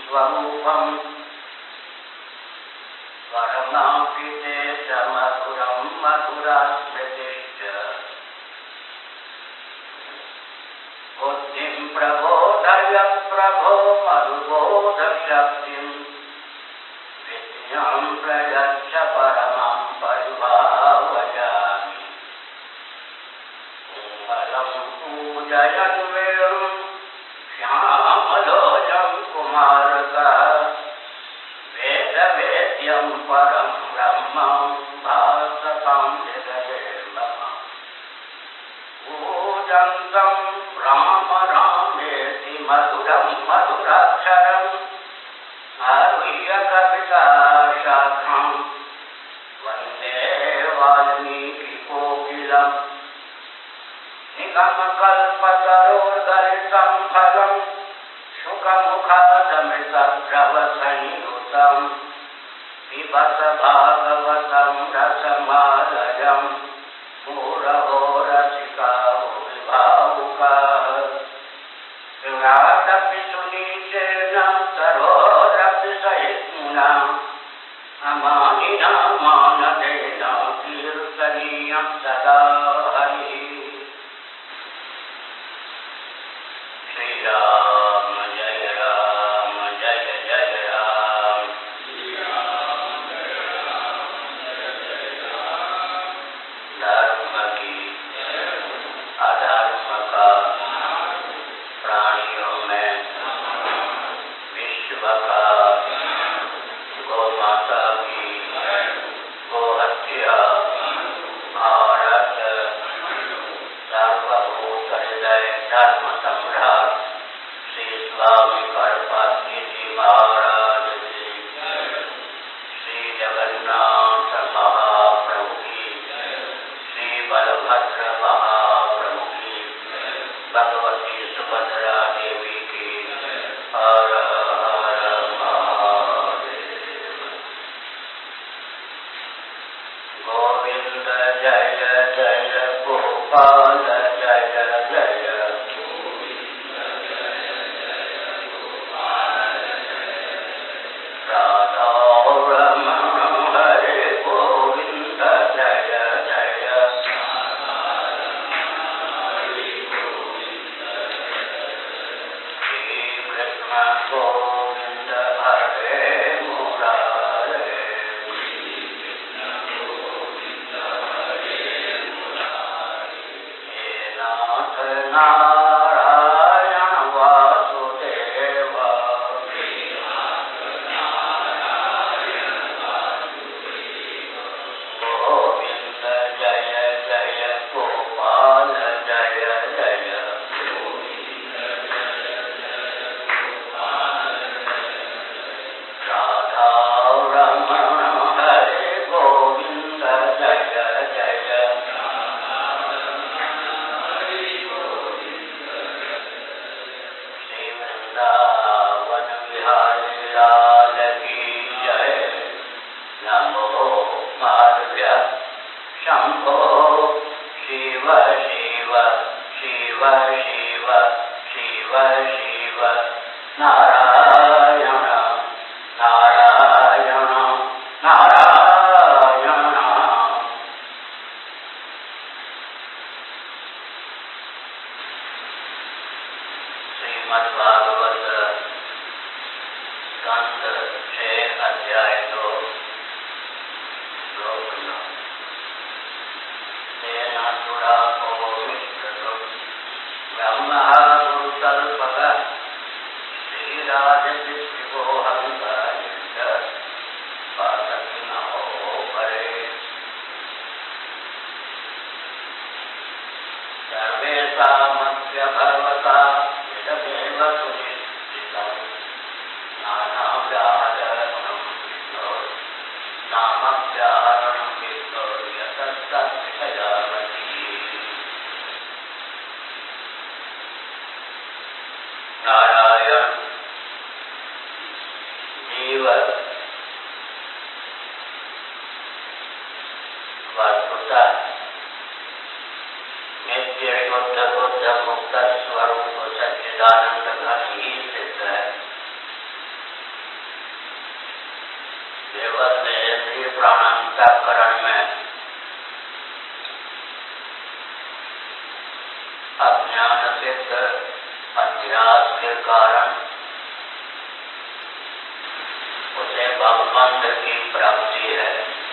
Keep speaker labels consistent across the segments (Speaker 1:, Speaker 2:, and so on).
Speaker 1: स्वरूपम परमापिते च मधुरम मधुरास्मृतिश्च बुद्धिं प्रबोधय प्रभो मधुबोधशक्तिं विद्यां प्रयच्छ परमं परिभावयामि मलं पूजयन् वेणुं श्यामलोऽयं कुमारकः वेदवेद्यं परं ब्रह्मं भासतां हृदये मम पूजन्तं राम रामेति मधुरं मधुराक्षरम् आरुह्य कविताशाखां वन्दे वाल्मीकिकोकिलम् निगमकल्पतरोर्गलितं फलं शुकमुखादमृतद्रवसंयुतं पिबत भागवतं रसमालयं मुहुरहो रसिका भावुकाः विराटपि सुनीचेन सरोरपि सहिष्णुना अमानिना मानदेन कीर्तनीयं सदा हरिः। श्रीराम जय राम जय जय राम धर्म की अधर्म का प्राणियों में विश्व का गौ माता की गो हत्या भारत सर्वभूत हृदय धर्म सम्राट श्री स्वामी करपात्री जी महाराज की श्री जगन्नाथ महाप्रभु की श्री बलभद्र महाप्रभु की भगवती सुभद्रा देवी की हर हर महादेव। गोविंद जय जय गोपाल जय जय राधा रमण हरे गोविंद जय जय श्री कृष्ण गोविंद हरे मुरारे हे नाथ नारायण वासुदेव गोविंद जय जय गोपाल जय जय राधा रमण हरे गोविंद जय जय श्री वृंदावन बिहारी लाल की जय। नमो माधव्य शंभो शिव शिव शिव शिव शिव शिव नारायण नारायण नारायण। श्रीमद्भागवत स्कंद 6 अध्याय 2 श्लोक 9। तेन सुरा को विष्णु ब्रह्मा गुरुतल्पकः श्रीराजदिव्यो हंस पातति नमो परे सर्वेषामस्य भगवता इदमेव सुनिश्चितं नानाव्याहरणं विष्णो नामव्याहरणं विष्णो यतस्तद्विषयामति। नारायण अंतःकरण में अज्ञान सिद्ध अध्यास के कारण उसे भगवंत की प्राप्ति है।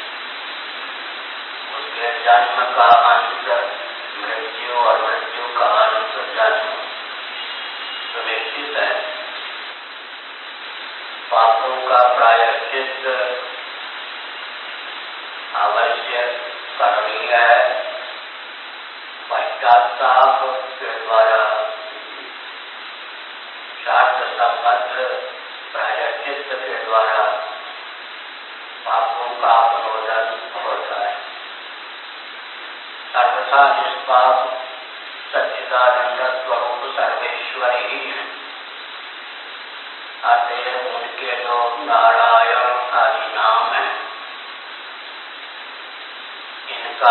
Speaker 1: उसके जन्म का अंत मृत्यु और मृत्यु का अंत जन्म सुनिश्चित है। पापों का प्रायश्चित अवश्य करणीय है। पश्चाताप के द्वारा शास्त्र संबद्ध प्रायश्चित के द्वारा पापों का अपनोदन होता है। सर्वथा निष्पाप सच्चिदानंद स्वरूप सर्वेश्वर ही है। अतएव उनके जो नारायण आदि नाम है, इनका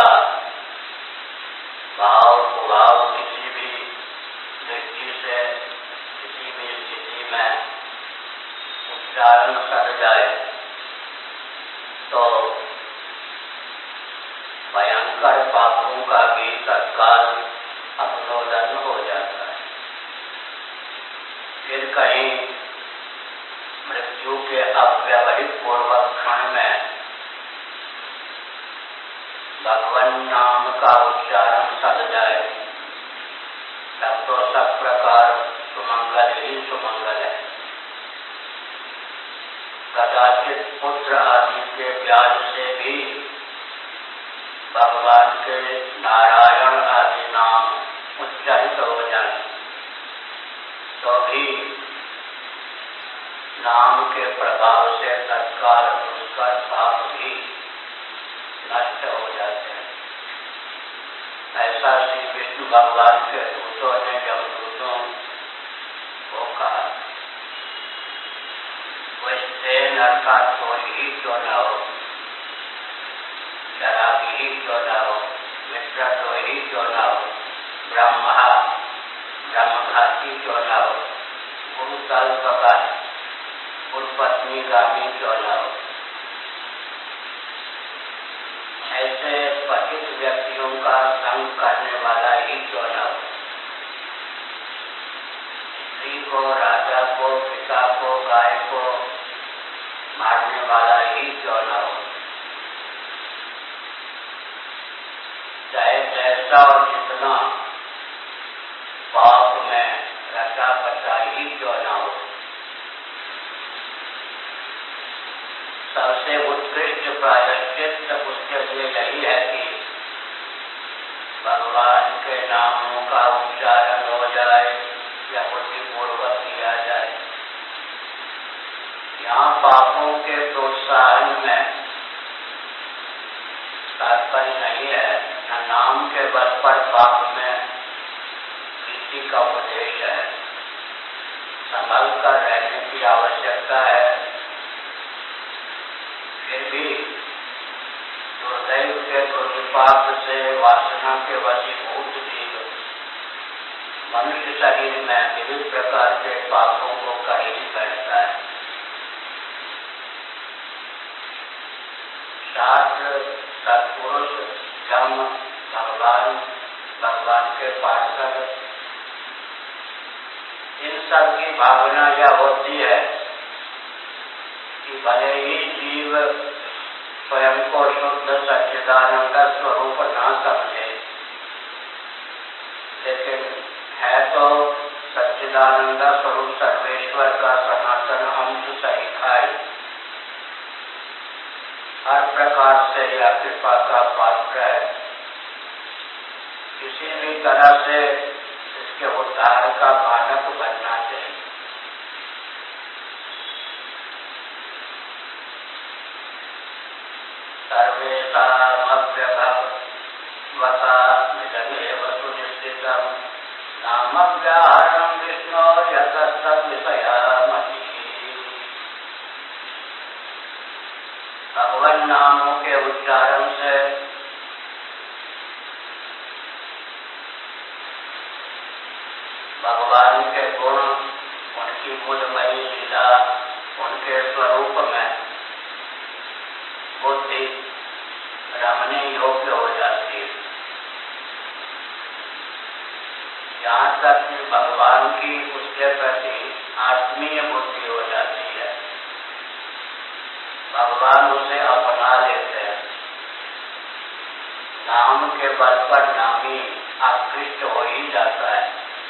Speaker 1: भाव कुभाव किसी भी दृष्टि से किसी भी स्थिति में उच्चारण कर जाए तो भयंकर पापों का भी तत्काल अपनोदन हो जाता है। फिर कहीं मृत्यु के अव्यवहित पूर्वक क्षण में भगवान नाम का उच्चारण सद जाए तब तो सब प्रकार सुमंगल ही सुमंगल है। कदाचित पुत्र आदि के व्याज से भी भगवान के नारायण आदि नाम उच्चारित हो जाए तो भी नाम के प्रभाव से तत्काल उसका पाप भी नष्ट हो जाते हैं। ऐसा श्री विष्णु भगवान के दूतों ने जब दूतों को कहा, वैसे अर्थात कोई ही क्यों न हो, शराबी ही क्यों न हो, मित्र तो ही क्यों न हो, ब्रह्मघाती क्यों न हो, गुरुतल का पत्नी गामी क्यों न हो, ऐसे पतित व्यक्तियों का संग करने वाला ही क्यों न हो, स्त्री को, राजा को, पिता को, गाय को मारने वाला ही क्यों न हो, चाहे जैसा और जितना पाप में रचा बचा ही क्यों न हो, सबसे उत्कृष्ट प्रायश्चित उसके लिए यही है कि भगवान के नामों का उच्चारण हो जाए या बुद्धिपूर्वक किया जाए। यहाँ पापों के प्रोत्साहन में तात्पर्य नहीं है, न नाम के बल पर पाप में प्रीति का उपदेश है। संभल कर रहने की आवश्यकता है। फिर भी दुर्दैव के दुर्विपाक से वासना के वशीभूत जीव मनुष्य शरीर में विविध प्रकार के पापों को कर ही बैठता है। शास्त्र, सत्पुरुष, धर्म, भगवान के पार्षद, इन सब की भावना यह होती है कि भले ही जीव स्वयं को शुद्ध सच्चिदानंद स्वरूप न समझे, लेकिन है तो सच्चिदानंद स्वरूप सर्वेश्वर का सनातन अंश सहित हर प्रकार से यह कृपा का पात्र है। किसी भी तरह से इसके उद्धार का मानक बनना चाहिए। सर्वेषामप्यभवता निजमेव सुनिश्चितम् नामव्याहरणं विष्णोर्यतस्तद्विषयामति। भगवान नामों के उच्चारण से भगवान के गुण, उनकी मूलमयी लीला, उनके स्वरूप में बुद्धि नाम के बल पर नामी आकृष्ट हो ही जाता है।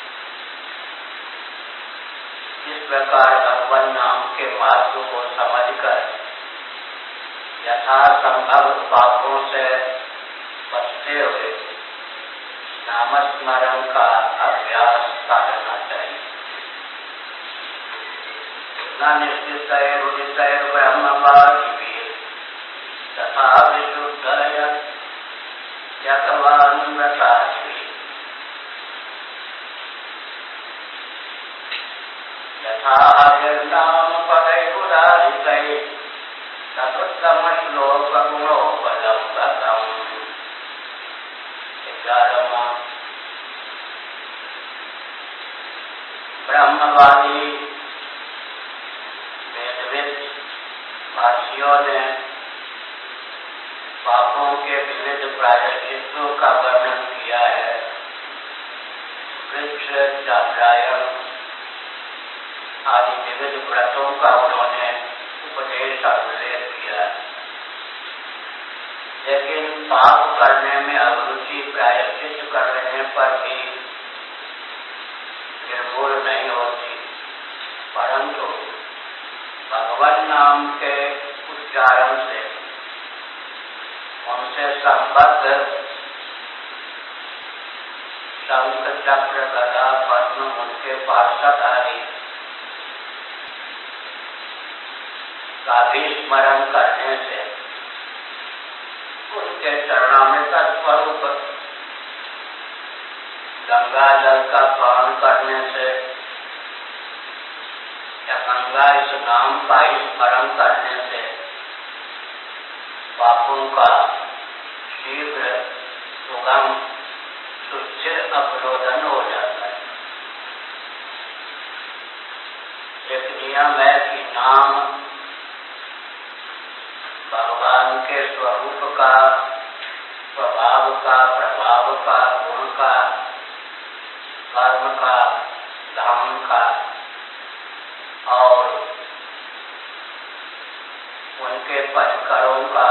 Speaker 1: इस प्रकार भगवान नाम के महत्व को समझकर यथासंभव पापों से बचते हुए नामस्मरण का अभ्यास करना चाहिए। न निश्चित रुदित ब्रह्मवादिभिः तथा विशुद्धय यथवान्वतादिभिः यथा नाम पदैरुदारितैः ततोत्तम श्लोक गुणोपलब्धम्। 11वां ब्रह्मवादी वेदविद महर्षियों ने पापों के विविध प्रायश्चित्तों का वर्णन किया है। वृक्ष चांद्रायण आदि विविध व्रतों का उन्होंने उपदेश और उल्लेख किया। लेकिन पाप करने में अभिरुचि प्रायश्चित कर लेने पर भी निर्मूल नहीं होती, परंतु भगवान नाम के उच्चारण से उनसे संबद्ध शंख चक्र गदा पद्म उनके पार्षद आदि का भी स्मरण करने से उनके चरणामृत स्वरूप गंगा जल का पान करने से या गंगा इस नाम का स्मरण करने से पापों का शीघ्र सुगम सुस्थिर अपरोधन हो जाता है। एक नियम है कि नाम भगवान के स्वरूप का, स्वभाव का, प्रभाव का, गुण का, कर्म का, धाम का और उनके परिकरों का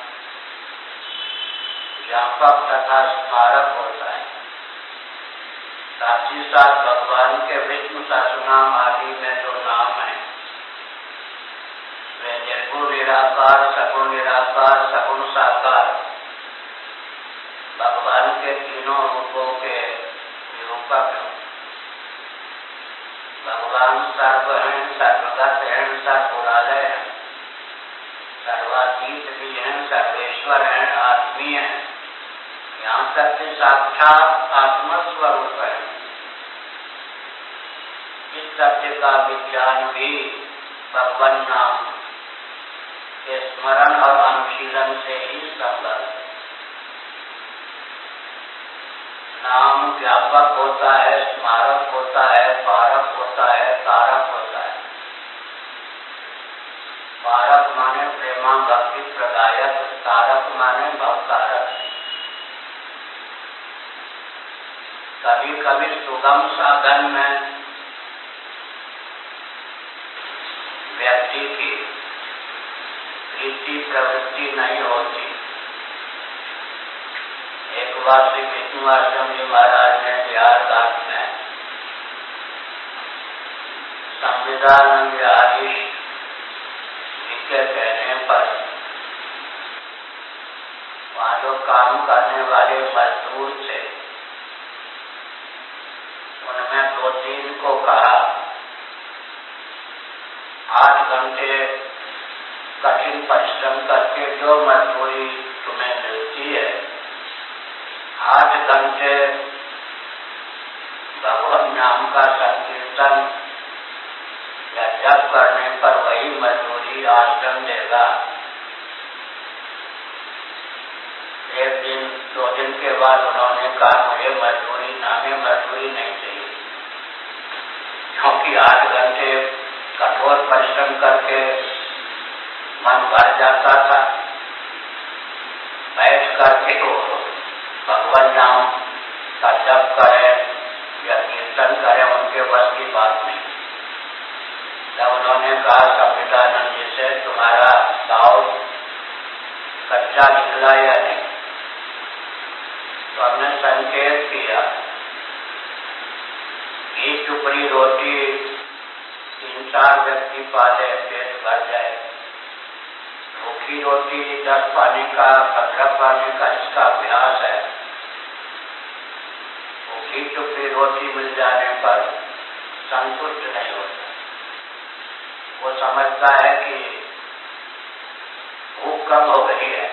Speaker 1: ज्ञापक तथा स्मारक होता है। साथ ही साथ भगवान के विष्णु सहस्रनाम आदि में जो नाम है वे निर्गुण निराकार, सगुण निराकार, सगुण साकार भगवान के तीनों रूपों के निरूपक हैं। भगवान सर्व हैं, सर्वगत हैं, सर्वोरालय हैं, सर्वातीत भी हैं, सर्वेश्वर हैं, आत्मीय हैं, यहाँ तक कि साक्षात आत्मस्वरूप है। इस सत्य का विज्ञान भी भगवान नाम के स्मरण और अनुशीलन से ही संभव है। नाम व्यापक होता है, स्मारक होता है, पारक होता है, कारक होता है। पारक माने प्रेमा भक्ति प्रदायक, कारक माने भवकारक। कभी कभी सुगम साधन में व्यक्ति की इतनी प्रवृत्ति नहीं होती। एक बार श्री विष्णु आश्रम जी महाराज ने बिहार घाट में संविदानंद आदि के कहने पर वहाँ जो काम करने वाले मजदूर थे उनमें 2-3 को कहा 8 घंटे कठिन परिश्रम करके जो मजदूरी तुम्हें मिलती है 8 घंटे भगवान नाम का संकीर्तन या जप करने पर वही मजदूरी आश्रम देगा। 1 दिन 2 दिन के बाद उन्होंने कहा मुझे मजदूरी नहीं चाहिए, क्योंकि 8 घंटे कठोर परिश्रम करके मन भर जाता था। बैठ करके वो भगवान नाम का जप करे या कीर्तन करे उनके बस की बात नहीं। तब उन्होंने कहा संविदानंद जी से तुम्हारा दाव कच्चा निकला या नहीं? 3-4 व्यक्ति पाले, पेट भर जाए। भूखी रोटी 10 पानी का, 15 पानी का इसका अभ्यास है। भूखी टुकड़ी रोटी मिल जाने पर संतुष्ट नहीं होता। वो समझता है कि भूख कम हो गई है।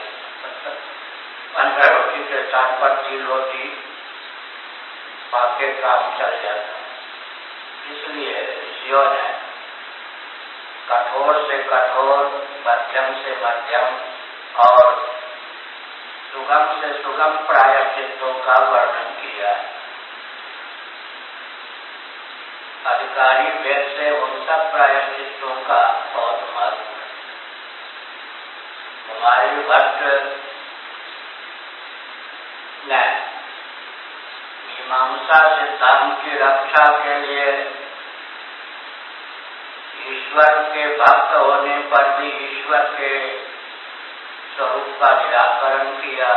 Speaker 1: 15 रोटी के स्थान पर 3 रोटी पाके काम चल जाता है। इसलिए ऋषियों ने कठोर से कठोर, मध्यम से मध्यम और सुगम से सुगम प्रायश्चित्तों का वर्णन किया है। अधिकारी भेद से उन सब प्रायश्चित्तों का बहुत महत्व है। कुमारी भट्ट ने मीमांसा सिद्धांत की रक्षा के लिए ईश्वर के भक्त होने पर भी ईश्वर के स्वरूप का निराकरण किया।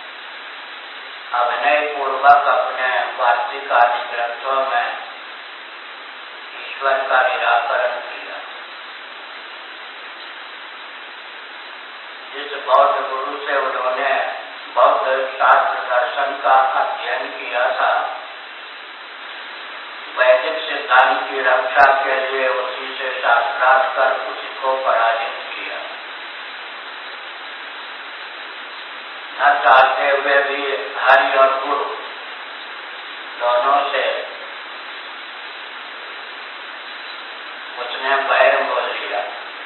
Speaker 1: अभिनय पूर्वक अपने वार्षिक आदि ग्रंथों में ईश्वर का निराकरण किया। जिस बौद्ध गुरु से उन्होंने बौद्ध शास्त्र दर्शन का अध्ययन किया था, वैदिक सिद्धांत की रक्षा के लिए उसी से शास्त्रार्थ कर उसी को पराजित किया। न चाहते हुए भी हरि और गुरु दोनों से उसने वैर बोल लिया।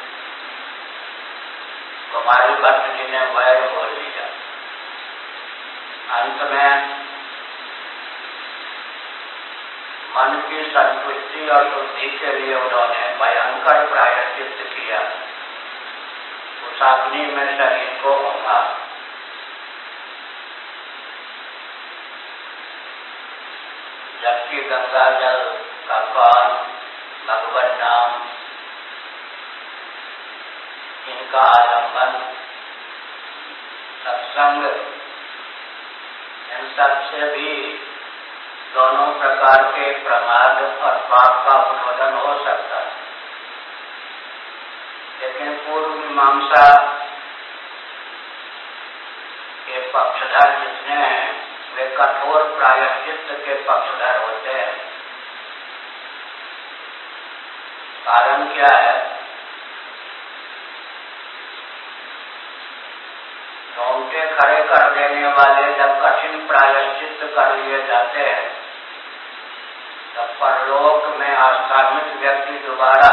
Speaker 1: कुमारी भट्ट जी ने वैर बोल लिया। अंत में मन की संतुष्टि और शुद्धि के लिए उन्होंने भयंकर प्रायश्चित्त किया। उस अग्नि में शरीर को होगा। जबकि गंगा जल का पान, भगवान नाम, इनका आलंबन, सत्संग, इन सबसे भी दोनों प्रकार के प्रमाद और पाप का उन्मूलन हो सकता है। लेकिन पूर्व मीमांसा के पक्षधर जितने हैं वे कठोर प्रायश्चित्त के पक्षधर होते हैं। कारण क्या है? रोंगटे खड़े कर देने वाले जब कठिन प्रायश्चित्त कर लिए जाते हैं तब परलोक में आस्थानित व्यक्ति दोबारा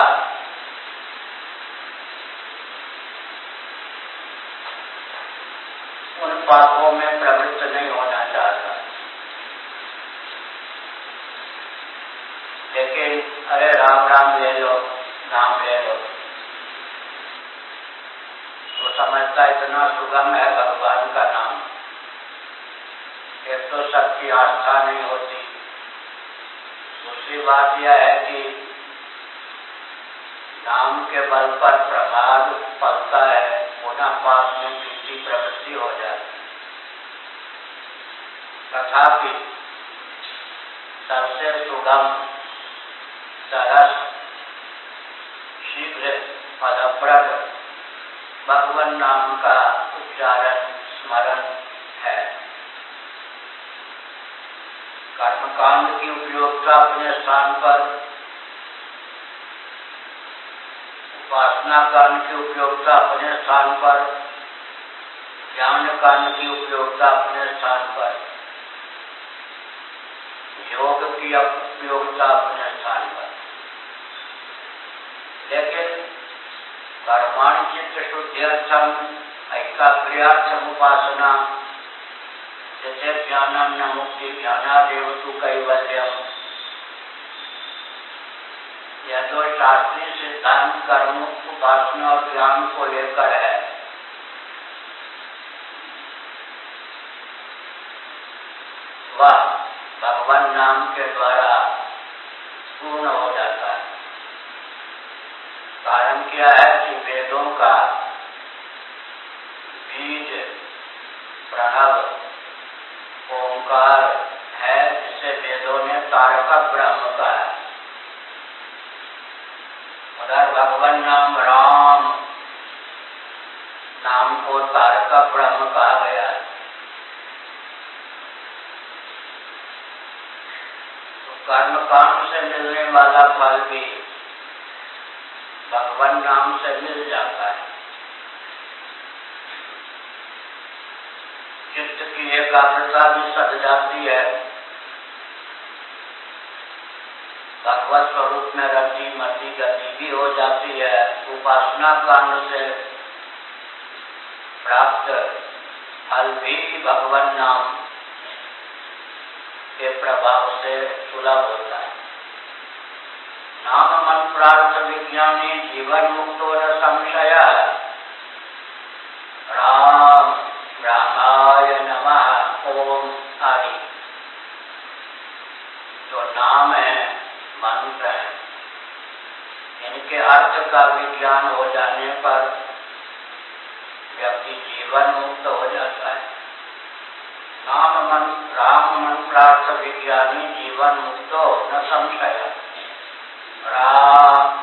Speaker 1: उन पापों में प्रवृत्त नहीं होना चाहता। लेकिन अरे राम राम ले लो, नाम ले लो, तो समझता इतना सुगम है भगवान का नाम। एक तो सबकी आस्था नहीं होती, दूसरी बात यह है कि नाम के बल पर प्रमाद पलता है, पुनः पाप में वृत्ति प्रवृत्ति हो जाती। तथापि सबसे सुगम, सरस, शीघ्र फलप्रद भगवान नाम का उच्चारण स्मरण है। कर्मकांड की उपयोगिता अपने स्थान पर, उपासना कांड की उपयोगिता अपने स्थान पर, ज्ञान कांड की उपयोगिता अपने स्थान पर, योग की उपयोगिता अपने स्थान पर। लेकिन कर्माणि चित्त शुद्ध्यर्थम ऐकाग्र्यार्थम उपासना, जैसे ज्ञानम न मुक्ति ज्ञानादेव तु कैवल्यम, यह दो शास्त्रीय सिद्धांत कर्म, उपासना और ज्ञान को लेकर है। वह भगवान नाम के द्वारा पूर्ण हो जाता है। कारण क्या है कि वेदों का बीज प्रणव ओंकार है, जिसे वेदों ने तारक ब्रह्म कहा है। भगवान नाम राम नाम को तारक ब्रह्म कहा गया है। तो कर्म कांड से मिलने वाला फल भी भगवान नाम से मिल जाता है। चित्त की एकाग्रता भी सध जाती है, भगवत स्वरूप में रति मति गति भी हो जाती है। उपासना कांड से प्राप्त फल भी भगवान नाम के प्रभाव से सुलभ होता है। नाम मंत्रार्थ विज्ञानी जीवन मुक्तो न संशय। राम रामाय नमः ओम आदि जो नाम है, मंत्र है, इनके अर्थ का विज्ञान हो जाने पर व्यक्ति जीवन मुक्त हो जाता है। राम मंत्रार्थ विज्ञानी जीवन मुक्तो न संशय। राम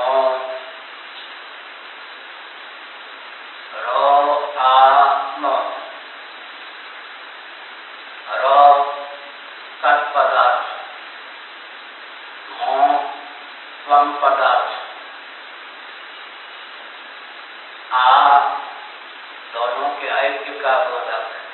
Speaker 1: तत्पदार्थ, त्वम पदार्थ, दोनों के ऐक्य का बोधक है।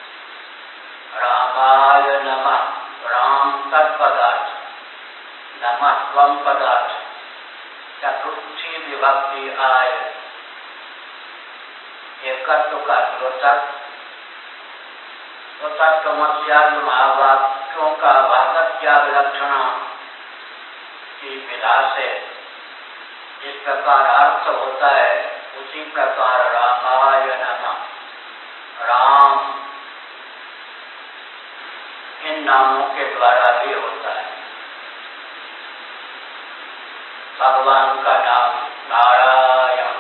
Speaker 1: रामाय नमः, राम तत्पदार्थ, नमः त्वम पदार्थ, चतुर्थी विभक्ति आय, एकत्व का द्योतक, तत्वमस्यादि महावाक्यों का वागत्याग लक्षण की विधा से इस प्रकार अर्थ होता है, उसी प्रकार रामाय नमः, राम इन नामों के द्वारा भी होता है। भगवान का नाम नारायण,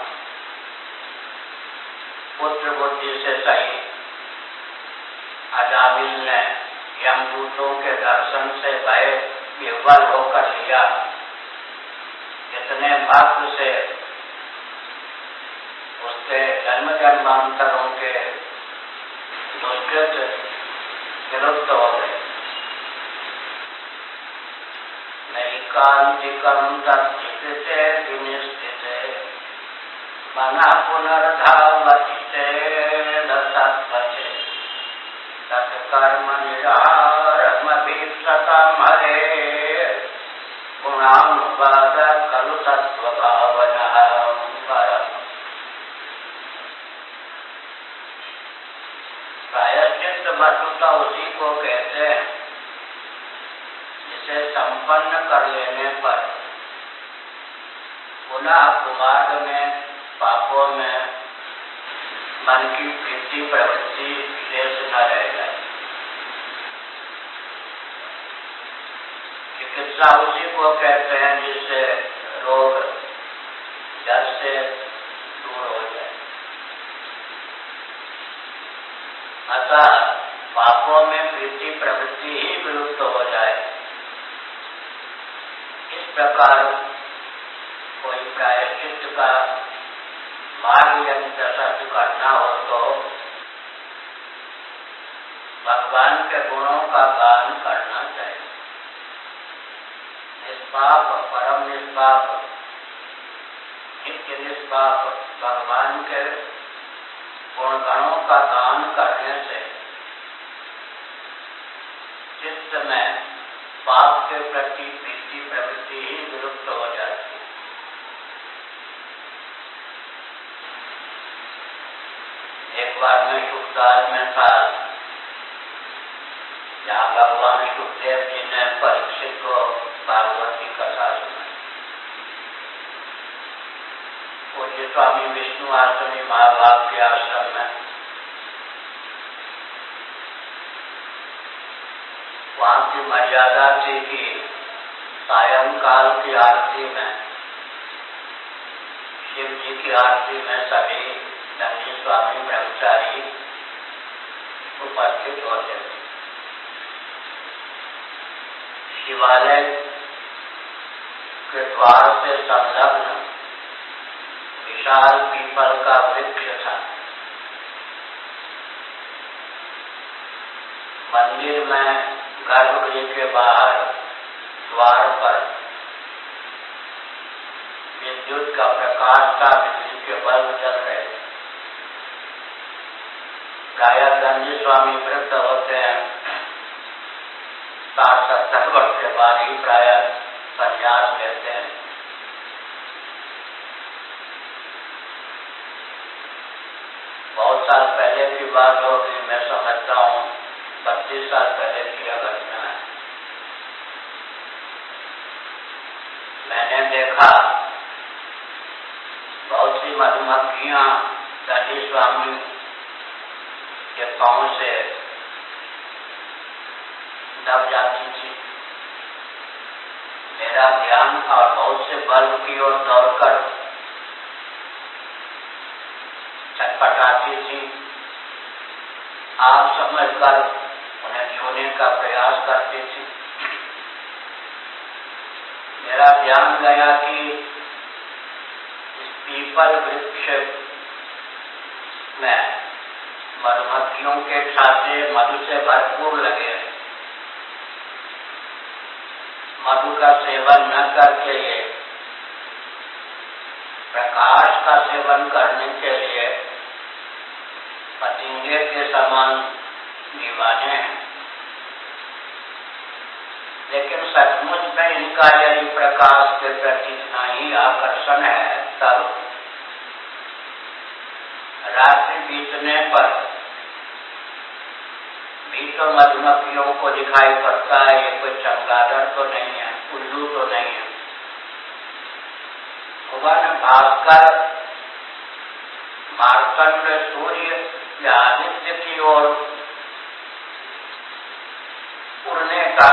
Speaker 1: पुत्र बुद्धि से सही अजामिल ने यमदूतों के दर्शन से भय विह्वल होकर लिया। इतने भक्त से उसके जन्म जन्मांतरों के दुष्कृत विलुप्त हो गए। नैकांतिकं तच्चित्ते विनिष्ठिते मनः पुनर्धावति तत्पथे तत्कर्म निरारमभीप्सतं हरे गुणानुवाद खलु तत्त्वभावनः परम्। प्रायश्चित्त वस्तुतः उसी को कहते हैं जिसे संपन्न कर लेने पर पुनः कुमार्ग में पापों में मन की वृत्ति प्रवृत्ति शेष न रह जाए। चिकित्सा उसी को कहते हैं जिससे रोग जड़ से दूर हो जाए। अतः पापों में वृत्ति प्रवृत्ति ही विलुप्त हो जाए। इस प्रकार कोई प्रायश्चित्त का मार्ग यदि दशा करना हो तो भगवान के गुणों का गान करना चाहिए। निष्पाप, परम निष्पाप, नित्य निष्पाप भगवान के गुणगणों का गान करने से चित्त में पाप के प्रति प्रीति प्रवृत्ति ही विलुप्त हो जाती है। एक बार मैं शुभदाल में था, जहाँ भगवान सुखदेव जी ने परीक्षित को भागवत की कथा सुनाई। पूज्य स्वामी विष्णु आश्रमी महाभाग के आश्रम में वहाँ की मर्यादा थी कि सायंकाल की आरती में, शिव जी की आरती में सभी दंडी स्वामी ब्रह्मचारी उपस्थित होते थे। शिवालय के द्वार से संलग्न विशाल पीपल का वृक्ष था। मंदिर में गर्भगृह के बाहर द्वार पर विद्युत का प्रकाश था, बिजली के बल्ब जल रहे थे। प्रायः गंजी स्वामी वृद्ध होते हैं, 60-70 वर्ष के बाद ही प्रायः संन्यास लेते हैं। बहुत साल पहले की बात होगी, मैं समझता हूँ 32 साल पहले की यह घटना है। मैंने देखा बहुत सी मधुमक्खियां गंजी स्वामी के पांव से दब जाती थी। मेरा ध्यान और बहुत से बल्ब की ओर दौड़कर छटपटाती थी। आप समझकर उन्हें छूने का प्रयास करती थी। मेरा ध्यान गया कि इस पीपल वृक्ष में मधुमक्खियों के छाते मधु से भरपूर लगे हैं। मधु का सेवन न करके ये प्रकाश का सेवन करने के लिए पतंगे के समान दीवाने हैं। लेकिन सचमुच में इनका यदि प्रकाश के प्रति इतना ही आकर्षण है, तब रात्रि बीतने पर भी तो मधुमक्खियों को दिखाई पड़ता है। ये कोई चमगादड़ तो नहीं है, उल्लू तो नहीं है। भगवान भास्कर मार्तंड सूर्य या आदित्य की ओर उड़ने का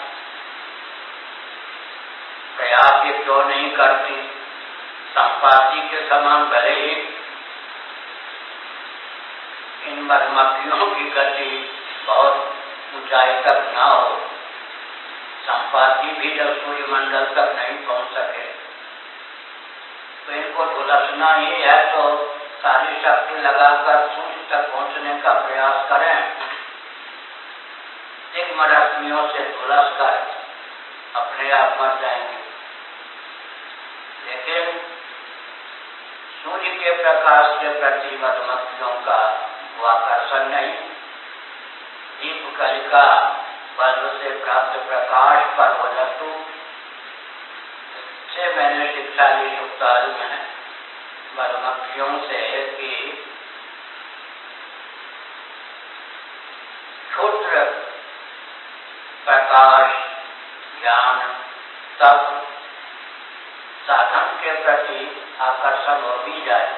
Speaker 1: प्रयास ये क्यों नहीं करती? संपाति के समान भले ही इन मधुमक्खियों की गति बहुत ऊंचाई तक न हो, संपाति भी जब सूर्यमंडल तक नहीं पहुंच सके तो इनको झुलसना ही है, तो सारी शक्ति लगाकर सूर्य तक पहुंचने का प्रयास करें। दिग्म रश्मियों से झुलस कर अपने आप मर जाएंगे। लेकिन सूर्य के प्रकाश के प्रति मधुमक्खियों का वो आकर्षण नहीं। दीप कलिका बल्ब से प्राप्त प्रकाश पर हो जातु से मैंने शिक्षा ली सुक्ताल में मधुमक्खियों से कि क्षुद्र प्रकाश, ज्ञान, तप, साधन के प्रति आकर्षण हो भी जाए,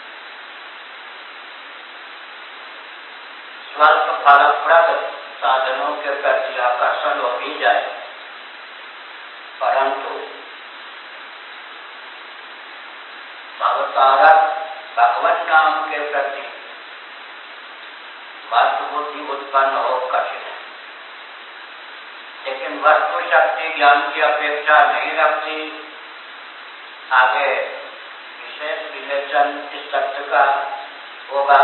Speaker 1: स्वल्प फलप्रद साधनों के प्रति आकर्षण हो भी जाए, परंतु भवतारक भगवत नाम के प्रति वस्तु बुद्धि उत्पन्न हो कठिन है। लेकिन वस्तु शक्ति ज्ञान की अपेक्षा नहीं रखती। आगे विशेष विवेचन इस तथ्य का होगा।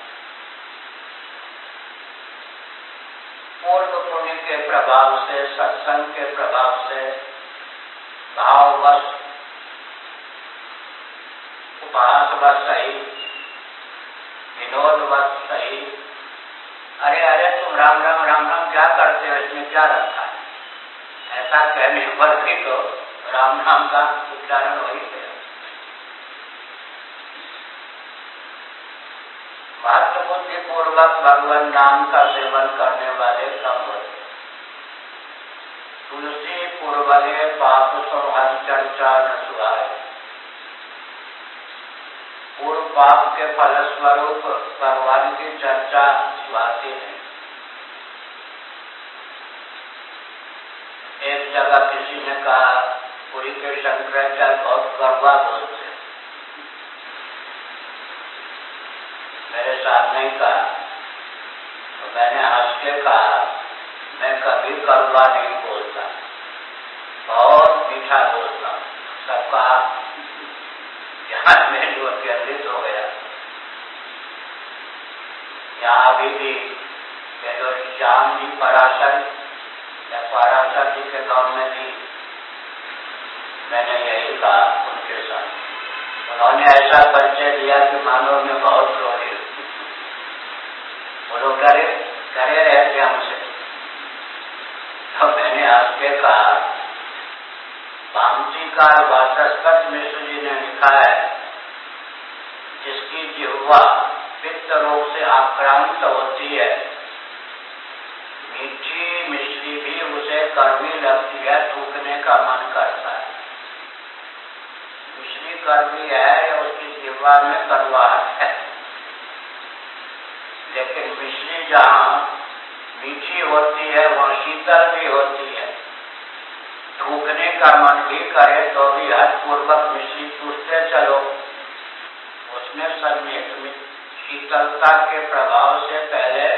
Speaker 1: पूर्व पुण्य के प्रभाव से, सत्संग के प्रभाव से, भाववश, उपहासवश सही, विनोदवश सही, अरे अरे तुम राम राम राम राम क्या करते हो, इसमें क्या रखा है, ऐसा कहने पर भी तो राम नाम का उच्चारण वही है। महत्व बुद्धि पूर्वक भगवान नाम का सेवन करने वाले कम होते। तुलसी पूर्वले पाप सो हर चर्चा न सुहाए। पूर्व पाप के फलस्वरूप भगवान की चर्चा सुहाती है। एक जगह किसी ने कहा, पुरी के शंकराचार्य बहुत कड़वा बोलते हैं। मेरे साथ नहीं कहा तो मैंने हंस के कहा, मैं कभी कड़वा नहीं बोलता, बहुत मीठा बोलता। सब कहा ध्यान में जो यहाँ अभी भी ये जो श्याम जी पराशर या पराशर जी के गांव में भी मैंने यही कहा उनके साथ। उन्होंने ऐसा परिचय दिया कि मानो में बहुत रोए, वो लोग डरे रहते हमसे। तो मैंने आपके कहा भामतीकार वाचस्पति मिश्र जी ने लिखा है, जिसकी जिह्वा पित्त रोग से आक्रांत होती है, मीठी मिश्री भी उसे कड़वी लगती है, थूकने का मन करता है। मिश्री कड़वी है या उसकी जिह्वा में कड़वाहट है, लेकिन मिश्री जहाँ मीठी होती है वहाँ शीतल भी होती है, थूकने का मन भी करे तो भी हद पूर्वक मिश्री चूसते चलो। उसमें सन्निहित शीतलता के प्रभाव से पहले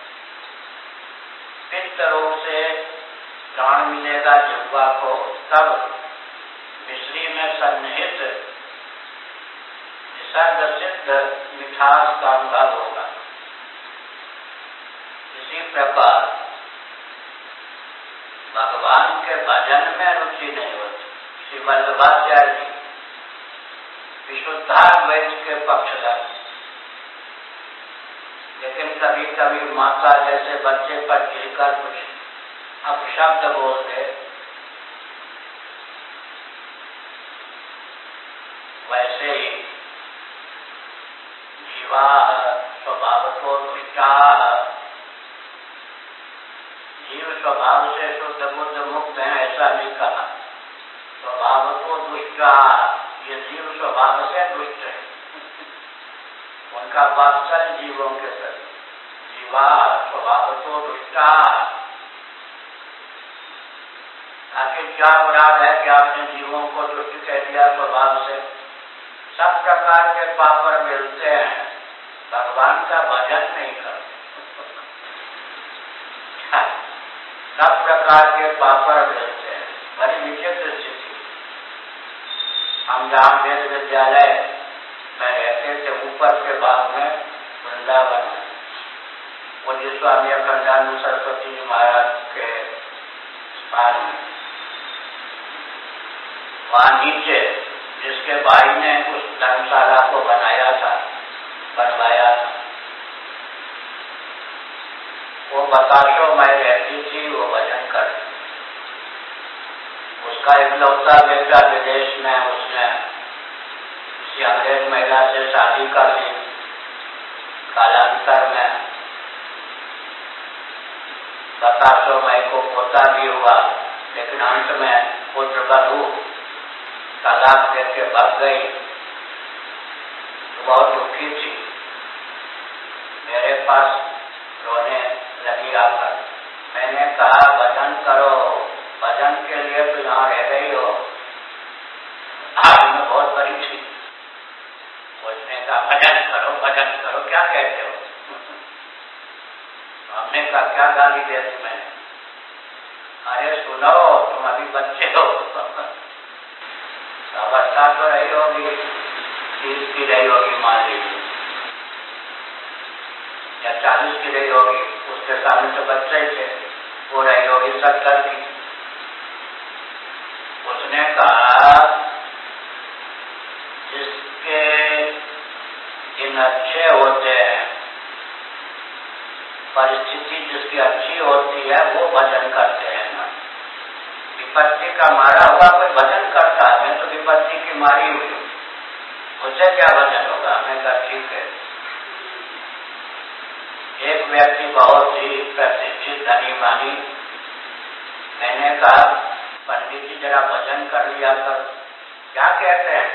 Speaker 1: पित्त रोग से त्राण मिलेगा जिह्वा को, तब मिश्री में सन्निहित निसर्ग सिद्ध मिठास का अनुभव होगा। इसी प्रकार भगवान के भजन में रुचि नहीं होती। श्री वल्लभाचार्य जी विशुद्धाद्वैत के पक्षधर, लेकिन कभी कभी माता जैसे बच्चे पर गिरकर कुछ अपशब्द बोल दे, वैसे ही जीवा स्वभावतो दुष्टाः, जीव स्वभाव से शुद्ध बुद्ध मुक्त है ऐसा नहीं कहा। स्वभाव तो दुष्टा, ये जीव स्वभाव से दुष्ट है, उनका वात्सल्य जीवों के प्रति। जीवा स्वभाव तो दुष्टा, आखिर क्या अपराध है कि आपने जीवों को दुष्ट कह दिया स्वभाव से। सब प्रकार के पापर मिलते हैं, भगवान का भजन नहीं करते। सब प्रकार के पापर मिलते हैं, बड़ी विचित्र स्थिति। हम जहाँ वेद विद्यालय में रहते थे ऊपर के भाग में वृंदावन में, वो जिस स्वामी अखंडानंद सरस्वती जी महाराज के स्थान में, वहाँ नीचे जिसके भाई ने उस धर्मशाला को बनवाया था, वो बताशो में रहती थी, वो भजन करती। उसका इकलौता बेटा विदेश में, उसने किसी अंग्रेज महिला से शादी कर ली। कालांतर में बताशो में को पोता भी हुआ, लेकिन अंत में पुत्र बधू तलाक देके भाग गई। तो बहुत दुखी थी, मेरे पास रोने लगी आकर। मैंने कहा भजन करो, भजन के लिए तो यहाँ रह गई हो। आज में बहुत बड़ी थी, उसने कहा भजन करो, क्या कहते हो? हमने कहा क्या गाली दे तुम्हें? अरे सुनो, तुम अभी बच्चे हो, अवस्था तो रही होगी, 30 की रही होगी मान लीजिए, या 40 की रही होगी, उसके सामने तो बच्चे थे, वो रही होगी 70 की। उसने कहा जिसके दिन अच्छे होते हैं, परिस्थिति जिसकी अच्छी होती है, वो भजन करते हैं ना। विपत्ति का मारा हुआ कोई भजन करता है, मैं तो विपत्ति की मारी हुई, मुझसे क्या भजन होगा? मैं कहा ठीक है। एक व्यक्ति बहुत ही प्रतिष्ठित धनी मानी, मैंने कहा पंडित जी जरा भजन कर लिया कर। क्या कहते हैं?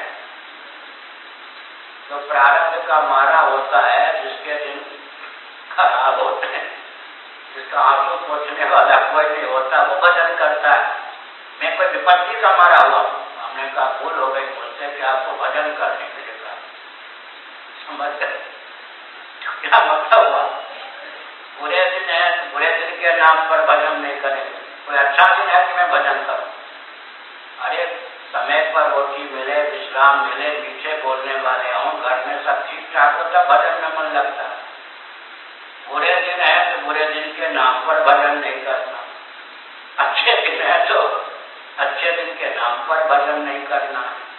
Speaker 1: तो प्रारब्ध का मारा होता है, जिसके दिन खराब होते हैं, जिसका आंसू पोंछने वाला कोई नहीं होता, वो भजन करता है। मैं कोई विपत्ति का मारा हुआ, हमने कहा भूल हो गई मुझसे कि आपको भजन करने के लिए कहा। समझ गए क्या मतलब हुआ? बुरे दिन है तो बुरे दिन के नाम पर भजन नहीं करेंगे, कोई अच्छा दिन है कि मैं भजन करूं? अरे समय पर रोटी मिले, विश्राम मिले, मीठे बोलने वाले हों, घर में सब ठीक ठाक हो, तब भजन में मन लगता है। पर भजन नहीं करना, अच्छे दिन है तो अच्छे दिन के नाम पर भजन नहीं करना।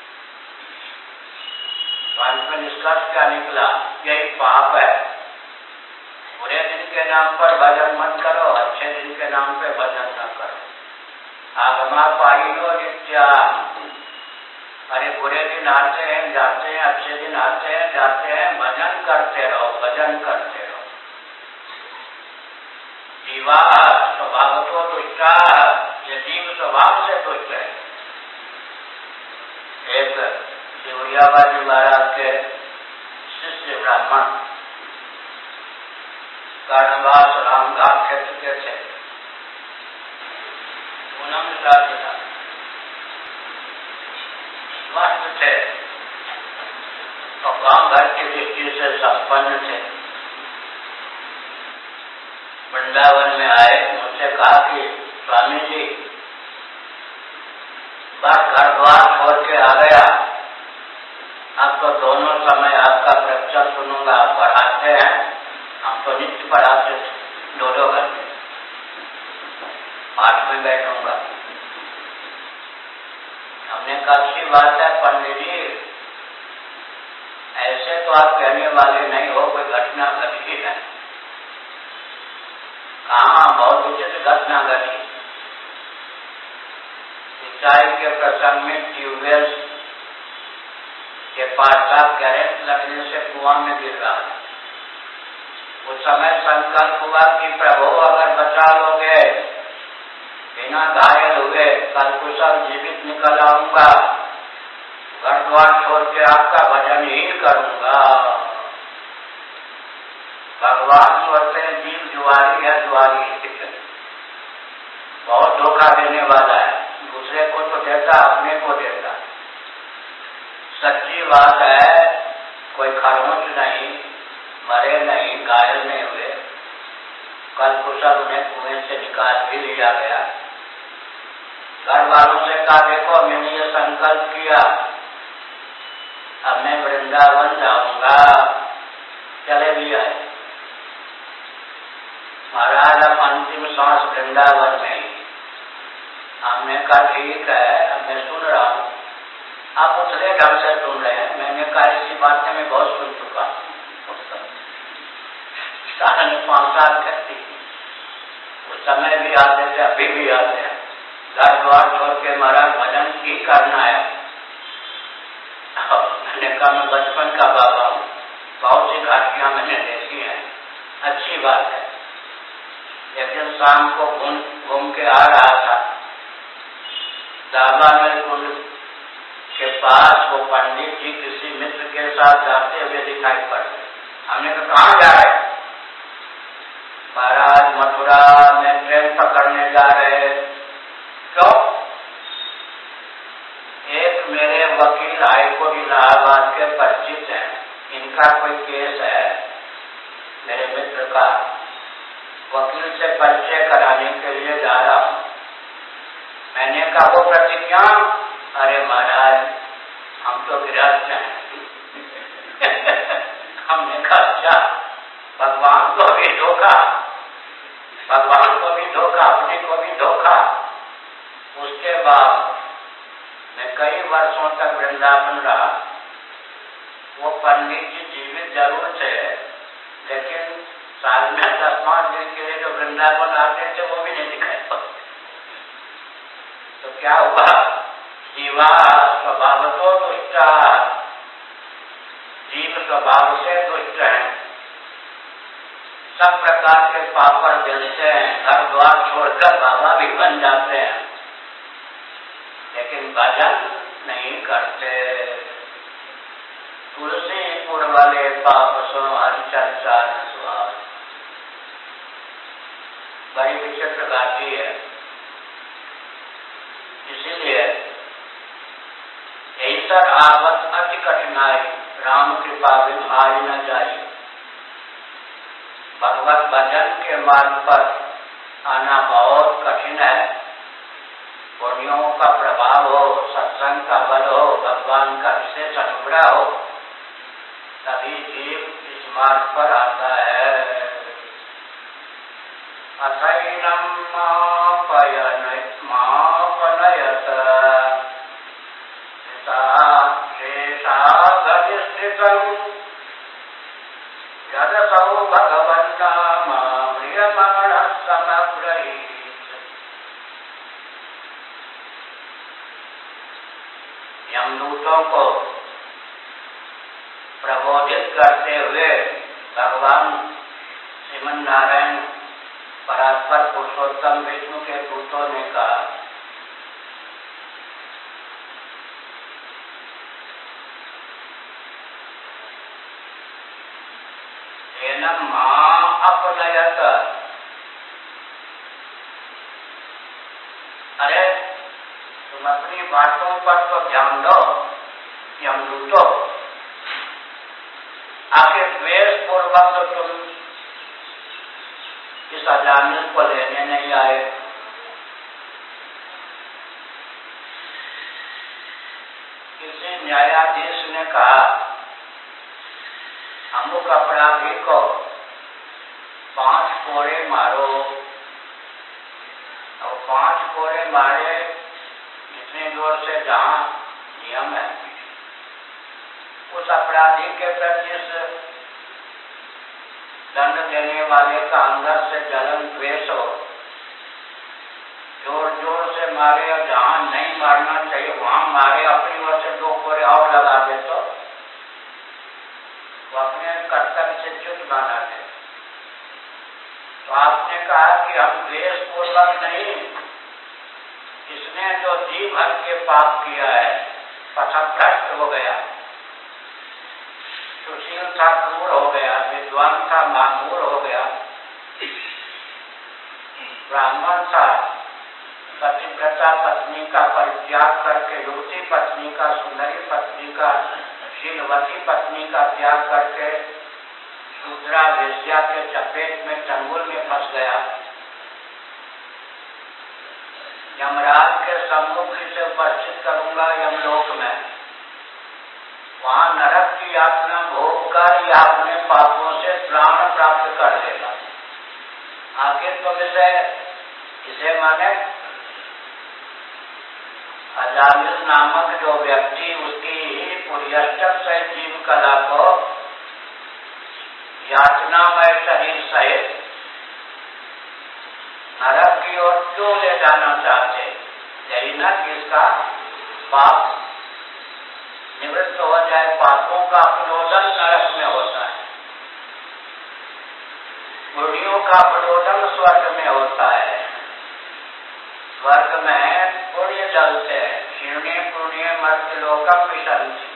Speaker 1: तो अंत में निष्कर्ष क्या निकला? यही पाप है। बुरे दिन के नाम पर भजन मत करो, अच्छे दिन के नाम पे भजन न करो। आगमा पाइनो नित्या, अरे बुरे दिन आते हैं जाते हैं, अच्छे दिन आते हैं जाते हैं, भजन करते रहो, भजन करते रहो। जीवा स्वभाव तो दुष्टा, ये जीव स्वभाव से दुष्ट है। एक शिवरियाबाजी महाराज के शिष्य ब्राह्मण कर्णवास रामघाट क्षेत्र के थे, पूनम शादी था, मस्त थे और गांव घर की दृष्टि से संपन्न थे। वृंदावन में आए, मुझसे कहा कि स्वामी जी बस घर द्वार छोड़ के आ गया, अब तो दोनों समय आपका प्रवचन सुनूंगा। आप पढ़ाते हैं, हम तो नित्य पढ़ाते थे, 2-2 घंटे पाठ में बैठूंगा। हमने कहा अच्छी बात है पंडित जी, ऐसे तो आप कहने वाले नहीं हो, कोई घटना घटी है? कहाँ? बहुत विचित्र घटना घटी। सिंचाई के प्रसंग में ट्यूबवेल के पास का करंट लगने से कुआं में गिर रहा है। उस समय संकल्प हुआ कि प्रभु अगर बचा लोगे, बिना घायल हुए कल कुशल जीवित निकल आऊंगा, घर द्वार छोड़ के आपका भजन ही करूंगा। भगवान सोचते हैं जीव जुआरी है, जुआरी बहुत धोखा देने वाला है, दूसरे को तो देता, अपने को देता। सच्ची बात है, कोई खरोंच नहीं, मरे नहीं, घायल नहीं हुए, कल कुशल उन्हें कुएं से निकाल भी लिया गया। घर वालों से कहा देखो मैंने ये संकल्प किया, अब मैं वृंदावन जाऊंगा, चले भी आए। महाराज अब अंतिम सांस वृंदावन में ही। हमने कहा ठीक है, अब मैं सुन रहा हूँ। आप उतरे ढंग से सुन रहे हैं। मैंने कहा इसी बात में मैं बहुत सुन चुका, 5-7 करती, उस समय भी आते थे, अभी भी आते हैं। घर द्वार छोड़ के महाराज भजन ही करना है। मैंने कहा मैं बचपन का बाबा हूँ, बहुत सी घाटियां मैंने देखी हैं, अच्छी बात है। एक दिन शाम को घूम के आ रहा था, दाबानल कुंड के पास वो पंडित जी किसी मित्र के साथ जाते हुए दिखाई पड़े। हमने कहा कहाँ जा रहे? महाराज मथुरा में ट्रेन पकड़ने जा रहे। क्यों? एक मेरे वकील हाईकोर्ट इलाहाबाद के परिचित हैं, इनका कोई केस है, मेरे मित्र का, वकील से परिचय कराने के लिए जा रहा हूं। मैंने कहा वो प्रतिज्ञा? अरे महाराज हम तो गृहस्थ हैं। हमने कहा अच्छा, भगवान को भी धोखा, भगवान को भी धोखा, अपने को भी धोखा। उसके बाद मैं कई वर्षों तक वृंदावन रहा। वो पंडित जी जीवित जरूर थे, लेकिन साल में 10-5 दिन के लिए जो वृंदावन आते थे वो भी नहीं दिखाई पड़ते। तो क्या हुआ? जीवा स्वभाव तो दुष्ट, जीव स्वभाव से दुष्ट है, सब प्रकार के पापड़ जलते हैं, घर द्वार छोड़कर बाबा भी बन जाते हैं, लेकिन भजन नहीं करते। तुलसीपुर वाले पाप सो हरिचर्चा न सुहाए, बड़ी विचित्र गाती है। इसीलिए ऐसर आवत अति कठिनाई, राम कृपा विभाई न जाई। भगवत भजन के मार्ग पर आना बहुत कठिन है। पुण्यों का प्रभाव हो, सत्संग का बल हो, भगवान का विशेष अनुग्रह हो, तभी जीव इस मार्ग पर आता है। अथई ईशं यदसौ भगवन्नाम म्रियमाणः समब्रवीत्। यमदूतों को प्रबोधित करते हुए भगवान श्रीमन नारायण परात्पर पुरुषोत्तम विष्णु के दूतों ने कहा, एनम मां अपनयत, अरे तुम अपनी बातों पर तो ध्यान दो यमदूतों, आखिर द्वेष पूर्वक तो तुम इस अजामिल को लेने नहीं आए। किसी न्यायाधीश ने कहा, अमुक अपराधी को 5 कोड़े मारो, और 5 कोड़े मारे इतनी दूर से जहां नियम है, उस अपराधी के प्रति दंड देने वाले का अंदर से जलन द्वेष हो, जोर जोर से मारे और जहां नहीं मारना चाहिए वहां मारे, अपनी ओर से 2 कोड़े और लगा दे तो वो अपने कर्तव्य से च्युत माना दे। तो आपने कहा कि हम द्वेष पूर्वक नहीं, इसने जो जी भर के पाप किया है, पथभ्रष्ट हो गया, सुशील था क्रूर हो गया, विद्वान था मामूर हो गया, ब्राह्मण था पतिव्रता पत्नी का परित्याग करके युवती पत्नी का, सुंदरी पत्नी का, शीलवती पत्नी का त्याग करके शूद्रा वेश्या के चपेट में चंगुल में फंस गया। यमराज के सम्मुख से उपस्थित करूंगा यमलोक में, वहां नरक की यातना भोग कर या अपने पापों से प्राण प्राप्त कर लेगा। आखिर तुम इसे माने अजामिल नामक जो व्यक्ति उसकी ही पुर्यष्टक सहित जीव कला को यातनामय शरीर सहित नरक की ओर क्यों ले जाना चाहते? यही न कि इसका पाप निवृत्त हो जाए। पापों का अपनोदन नरक में होता है, पुण्यों का अपनोदन स्वर्ग में होता है। स्वर्ग में पुण्य जलते हैं, क्षीणे पुण्य मर्त्यलोकम विशंति,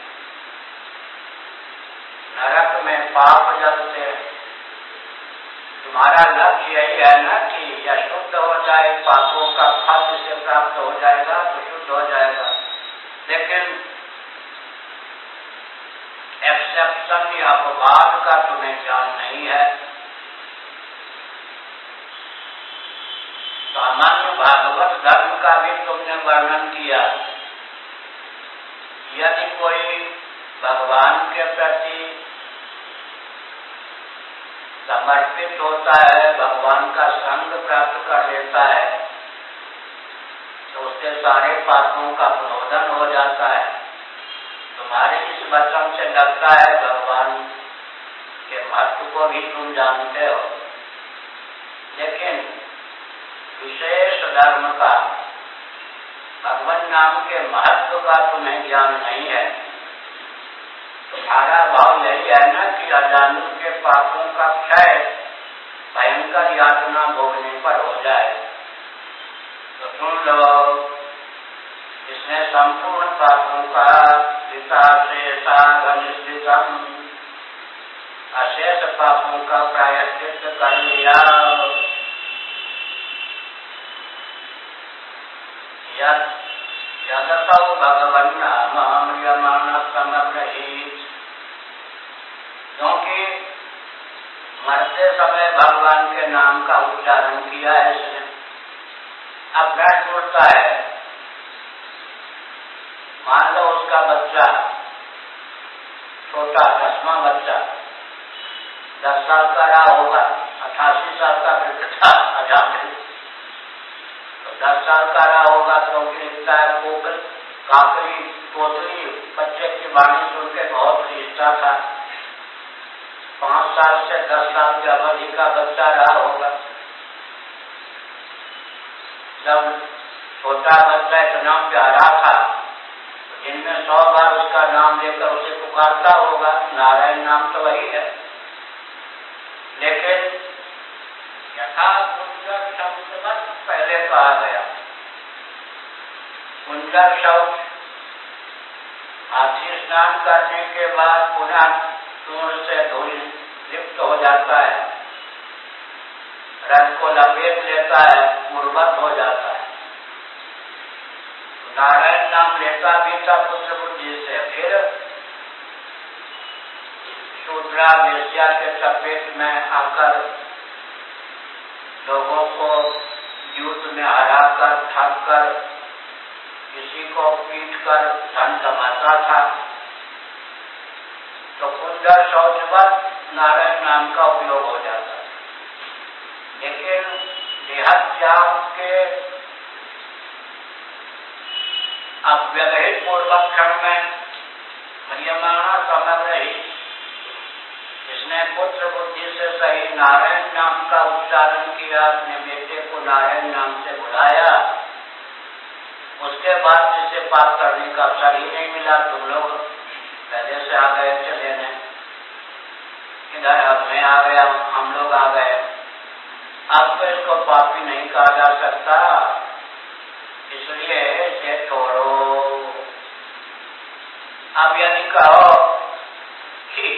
Speaker 1: नरक में पाप जलते हैं। तुम्हारा लक्ष्य यही है ना कि यह शुद्ध हो जाए, पापों का फल जिसे प्राप्त हो जाएगा तो शुद्ध हो जाएगा। लेकिन एक्सेप्शन या अपवाद का तुम्हें ज्ञान नहीं है। सामान्य भागवत धर्म का भी तुमने वर्णन किया। यदि कोई भगवान के प्रति समर्पित होता है, भगवान का संग प्राप्त कर लेता है, तो उसके सारे पापों का अपनोदन हो जाता है। तुम्हारे इस वचन से लगता है भगवान के महत्व को भी तुम जानते हो, लेकिन विशेष धर्म का, भगवान नाम के महत्व का तुम्हें ज्ञान नहीं है। तुम्हारा भाव यही है ना कि अजामिल के पापों का क्षय भयंकर यातना भोगने पर हो जाए। तो सुन लो, इसने संपूर्ण पापों का पिता शेषा घनिष्ठितम, अशेष पापों का प्रायश्चित कर लिया। यदसौ भगवन्नाम म्रियमाणः समब्रवीत्, क्योंकि मरते समय भगवान के नाम का उच्चारण किया है इसने। अब प्रश्न उठता है, मान लो उसका बच्चा छोटा 10वां बच्चा 10 साल का रहा होगा, 88 साल का वृद्ध था अजामिल, तो 10 साल का रहा होगा क्योंकि लिखता है पोकल काकरी पोतली बच्चे की वाणी सुन के बहुत खींचता था। साल से 10 साल की अवधि का बच्चा रहा होगा। जब छोटा बच्चा इतना प्यारा था, जिनमें 100 बार उसका नाम लेकर उसे पुकारता होगा, नारायण नाम तो वही है। लेकिन यथा कुंजर शब्द पहले कहा गया, कुंजर शब्द हाथी स्नान करने के बाद पुनः सूर्य से धूल लिप्त हो जाता है, रंग को लपेट लेता है, पूर्वत हो जाता है। नारायण नाम लेता भी था पुत्र बुद्धि से, फिर शूद्रा वेश्या के चपेट में आकर लोगों को युद्ध में हराकर, ठग कर, किसी को पीट कर धन कमाता था। तो कुंजर शौचवत नारायण नाम का उपयोग हो जाता है। लेकिन देहात्याग के अव्यवहित पूर्वक क्षण में मरियमाणा समग्र ही इसने पुत्र बुद्धि से सही नारायण नाम का उच्चारण किया, अपने बेटे को नारायण नाम से बुलाया। उसके बाद जिसे पाप करने का अवसर ही नहीं मिला। तुम लोग पहले से आ गए थे लेने, इधर अब मैं आ गया, हम लोग आ गए। अब तो इसको पापी नहीं कहा जा सकता, इसलिए इसे छोड़ो। अब यदि कहो कि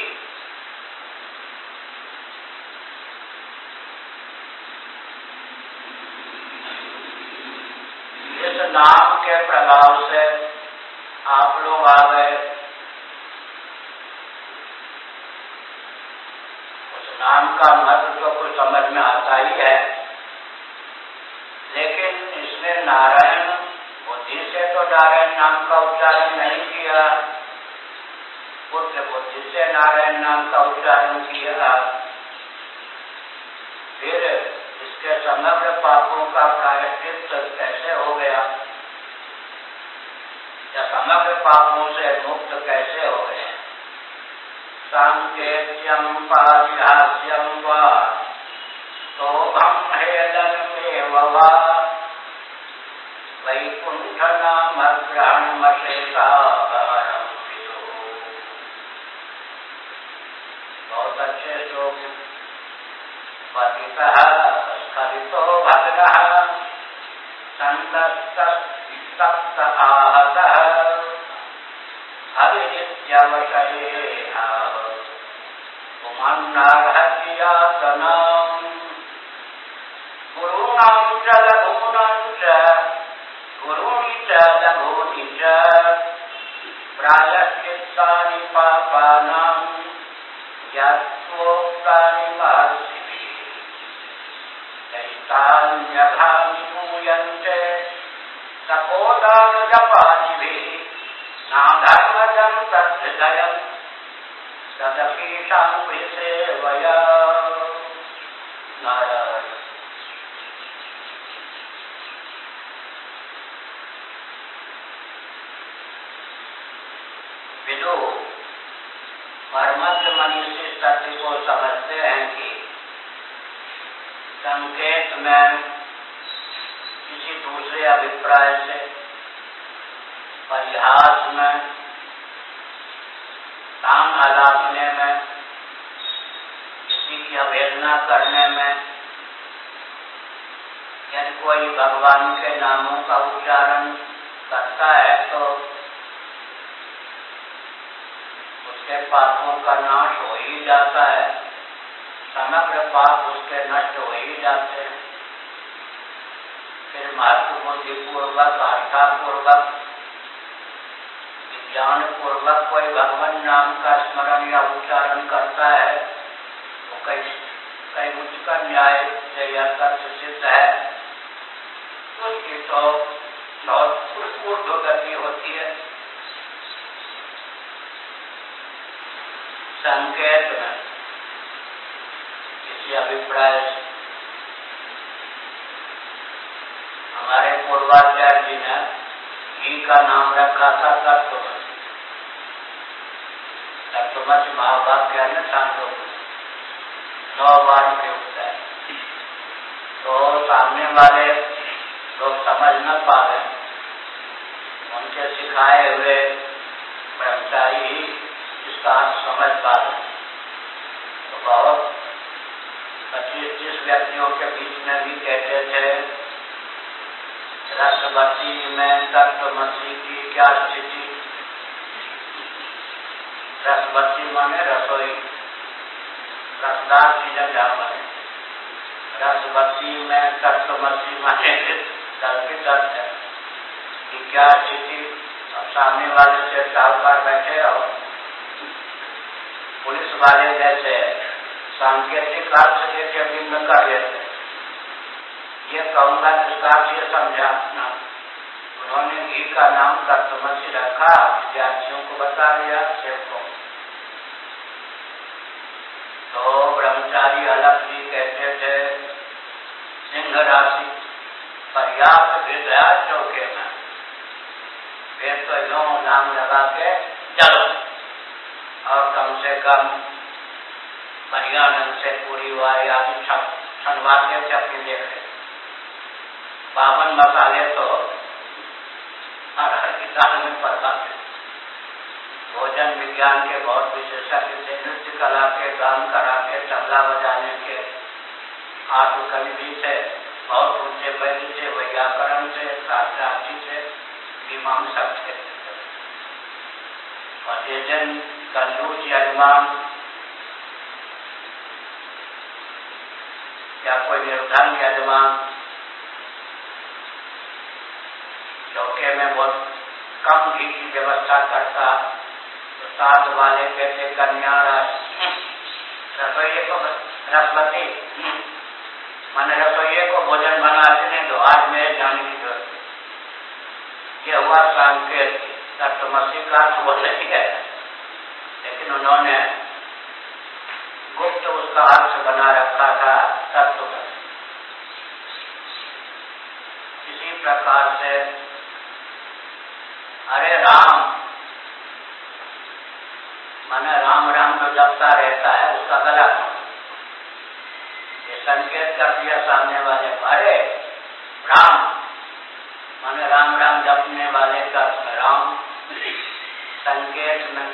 Speaker 1: इस नाम के प्रभाव से आप लोग आ गए, उस नाम का महत्व तो कुछ समझ में आता ही है, लेकिन इसने नारायण बुद्धि से तो नारायण नाम का उच्चारण नहीं किया, पुत्र बुद्धि से नारायण नाम का उच्चारण किया। फिर इसके समग्र पापों का प्रायश्चित कैसे हो गया, या समग्र पापों से मुक्त कैसे हो गए? सांकेत्यम पारिहास्यम वा तोभम हेलनमेव वा वैकुंठ नाम ग्रहणमशेषापहरम विदुः। बहुत अच्छे श्लोक। पतितः स्खलितो भद्रः संतप्त आहतः हरिनित्यवशयेहाः पुमन्नार्हति यातनाम् गुरूणां च लघूनां च गुरूणि च लघूनि च प्रायश्चित्तानि पापानां यत्त्वोक्तानि महर्षिभिः दैतान्यघानि पूयन्ते तपोदानजपादिभिः नाधर्मजं तद्धृदयं तदपीशां सेवया। नारायण। विदु परमज्ञ मनीषी सत्य को समझते हैं कि संकेत में किसी दूसरे अभिप्राय से, परिहास में, काम आलापने में, किसी की अवहेलना करने में, यदि कोई भगवान के नामों का उच्चारण करता है तो उसके पापों का नाश हो ही जाता है, समग्र पाप उसके नष्ट हो ही जाते हैं। फिर महत्व बुद्धि पूर्वक, आस्था पूर्वक, ज्ञान पूर्वक कोई भगवान नाम का स्मरण या उच्चारण करता है तो कई उच्च का न्याय से यह तथ्य सिद्ध है, उसकी तो बहुत ऊर्ध्व गति होती है। संकेत में किसी अभिप्राय से हमारे पूर्वाचार्य जी ने घी का नाम रखा था तत्वमसि। तत्वमसि महावाक्य है न, सांख्योपनिषद। 9 बार प्रयुक्त है। तो सामने वाले लोग समझ न पाए, उनके सिखाए हुए ब्रह्मचारी ही इसका अर्थ समझ पाए। तो बहुत 25-30 व्यक्तियों के बीच में भी कहते थे, रसवती में तत्वमसी की क्या स्थिति। रसवती माने रसोई, रसदार चीजें जहाँ बने। रसवती में तत्वमसी माने कल्पित अर्थ है कि क्या स्थिति। अब सामने वाले से साहूकार बैठे और पुलिस वाले जैसे सांकेतिक अर्थ लेके बिंब कर लेते। ये कहूंगा जिसका ये समझाना, उन्होंने घी का नाम तत्वमसी रखा, विद्यार्थियों को बता दिया, सेवकों। तो ब्रह्मचारी अलग जी कहते थे, सिंह राशि पर्याप्त विद्या चौके में, फिर तो यूं नाम लगा के चलो, और कम से कम परियानंद से पूरी हुआ या छनवाते थे अपनी देख। 52 मसाले तो हर किताब में पढ़ा थे। भोजन विज्ञान के बहुत विशेषज्ञ थे, नृत्य कला के, गान कला के, तबला बजाने के, आत्मकवि भी थे, बहुत ऊंचे वैद्य थे, व्याकरण थे, शास्त्रार्थी थे, मीमांसक थे। और ये जन कंजूस यजमान या कोई निर्धन यजमान चौके में बहुत कम घी की व्यवस्था करता, तो साथ वाले कहते कन्या रसोइये को रसवती माने रसोइये को भोजन बनाते नहीं तो आज मेरे जाने की जरूरत। ये हुआ संकेत तत्वमसी का वो नहीं है, लेकिन उन्होंने गुप्त उसका अर्थ बना रखा था तत्वमसी। इसी प्रकार से अरे राम माने राम राम जो जपता रहता है उसका गला ये संकेत कर दिया सामने वाले को, अरे राम माने राम राम जपने वाले का राम संकेत में।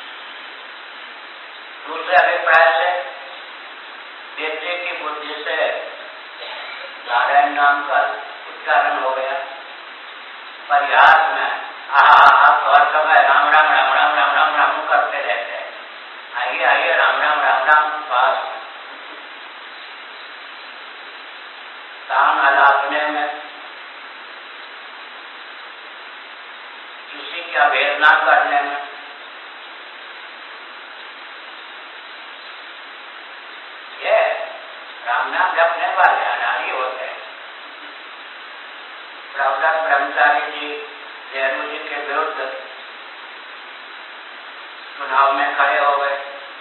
Speaker 1: दूसरे अभिप्राय से बेटे की बुद्धि से नारायण नाम का उच्चारण हो गया। परिहास में आप हर समय राम राम राम राम राम राम राम करते रहते हैं, आइए आइए राम राम राम राम पास। कान अलापने में किसी की अवहेलना करने में, ये राम नाम जपने वाले अनाड़ी होते हैं। प्रवृत्त ब्रह्मचारी जी नेहरू जी के विरुद्ध चुनाव में खड़े हो गए।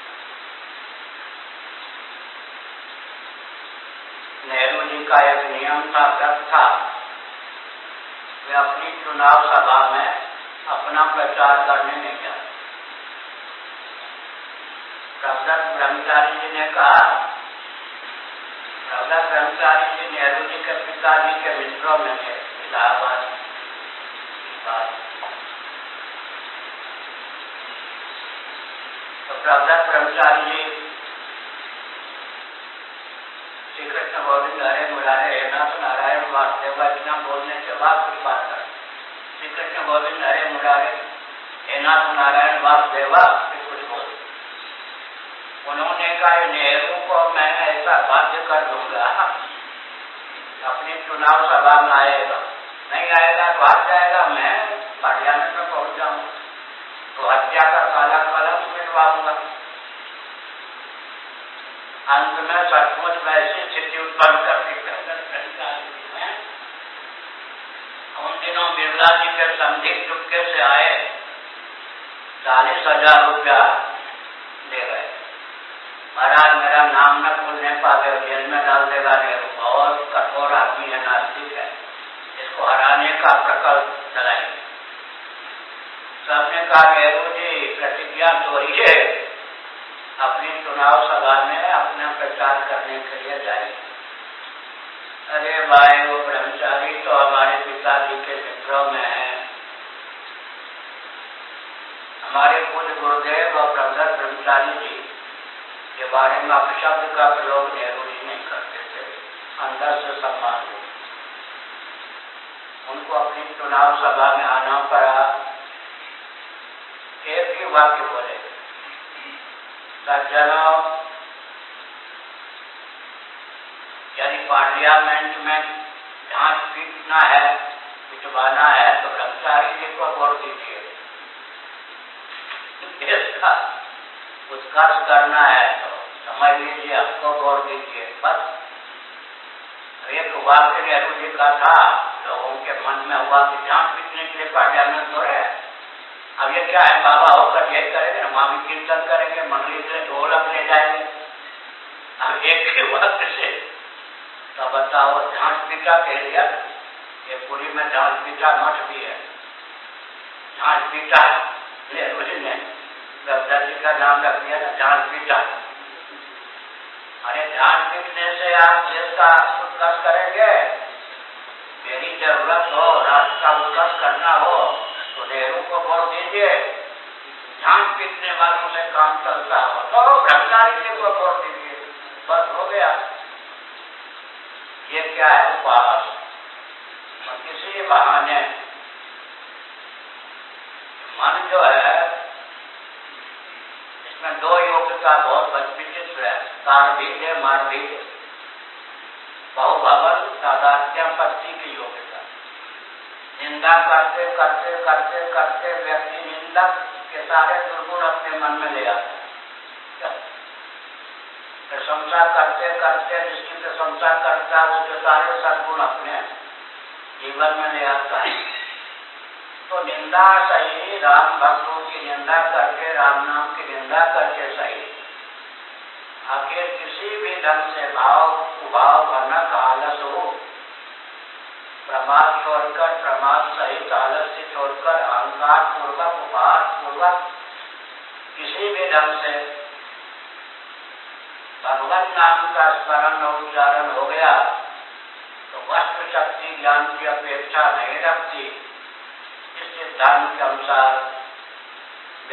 Speaker 1: नेहरू जी का एक नियम था, व्रत था, वे अपनी चुनाव सभा में अपना प्रचार करने नहीं जाते। प्रवृत्त ब्रह्मचारी जी ने कहा, प्रवृत्त ब्रह्मचारी जी नेहरू जी के पिताजी के मित्रों में थे, इलाहाबाद तो प्रवृत्त ब्रह्मचारी जी श्री कृष्ण गोविंद हरे मुरारे हे नाथ नारायण वासुदेव इतना बोलने के बाद कुछ बात कर, श्री कृष्ण गोविंद हरे मुरारे हे नाथ नारायण वासुदेव कुछ बोल। उन्होंने कहा नेहरू को मैं ऐसा बाध्य कर दूंगा, अपनी चुनाव सभा में आएगा, नहीं आएगा तो हार जाएगा, मैं पार्लियामेंट में पहुंच जाऊंगा तो हत्या का काला कलम मिटवाऊंगा। अंत में सचमुच वैसी स्थिति उत्पन्न कर दी। उन दिनों बिरला जी के समझी चुपके से आए, 40,000 रुपया ले गए। महाराज मेरा नाम न खुलने पावे, जेल में डाल देगा नेहरू, बहुत कठोर आदमी है, नास्तिक है, इसको हराने का प्रकल्प चलाएंगे। सबने कहा नेहरू जी प्रतिज्ञा तोड़िए, अपनी चुनाव सभा में अपना प्रचार करने के लिए जाएंगे। अरे भाई, वो ब्रह्मचारी तो हमारे पिताजी के मित्रों में है। हमारे पूज्य गुरुदेव और प्रबंधक ब्रह्मचारी जी के बारे में अपशब्द का प्रयोग नेहरू जी नहीं करते थे, अंदर से सम्मान देते। उनको अपनी चुनाव सभा में आना पड़ा, एक ही वाक्य बोले, सज्जनों, यदि पार्लियामेंट में जांच पीटना है, पिटवाना है, तो ब्रह्मचारी जी को वोट दीजिए। इसका उत्कर्ष करना है तो समझ लीजिए, आपको वोट दीजिए। बस एक वाक्य नेहरू जी का था, लोगों के मन में हुआ कि जांच पीटने के लिए पार्लियामेंट हो रहे हैं। अब ये क्या है, बाबा होकर यही करेंगे, मामी कीर्तन करेंगे, मंडली से ढोलक ले जाएंगे। अब एक ही वाक्य से तो बताओ, जांच पीटा कह दिया। ये पूरी में जांच पीटा मठ भी है, जांच पीटा नेहरू जी ने जी का नाम रख दिया ना, जांच पीटा। अरे जांच पीटने से आप देश का उत्कर्ष करेंगे? मेरी जरूरत हो, राष्ट्र का उत्कर्ष करना हो तो नेहरू को वोट दीजिए। जांच पीटने वालों से काम चलता हो तो ब्रह्मचारी जी को वोट दीजिए, बस हो गया। ये क्या है, उपहास। और किसी बहाने मन जो है, इसमें दो योग्यता बहुत विचित्र है, कार भी है, मार भी है। बहुभवन तादात्म्यपत्ति की योग्यता। निंदा करते करते करते करते व्यक्ति निंदक के सारे दुर्गुण अपने मन में ले आता है। प्रशंसा करते करते जिसकी प्रशंसा करता है उसके सारे सद्गुण अपने जीवन में ले आता है। तो निंदा सही, राम भक्तों की निंदा करके, राम नाम की निंदा करके सही, आखिर किसी भी ढंग से भाव उभाव भनक आलस हो, प्रमाद छोड़कर, प्रमाद सहित आलस्य छोड़कर, अहंकार पूर्वक, उपहार पूर्वक किसी भी ढंग से भगवत नाम का स्मरण और उच्चारण हो गया तो वस्तु शक्ति ज्ञान की अपेक्षा नहीं रखती। इस सिद्धांत के अनुसार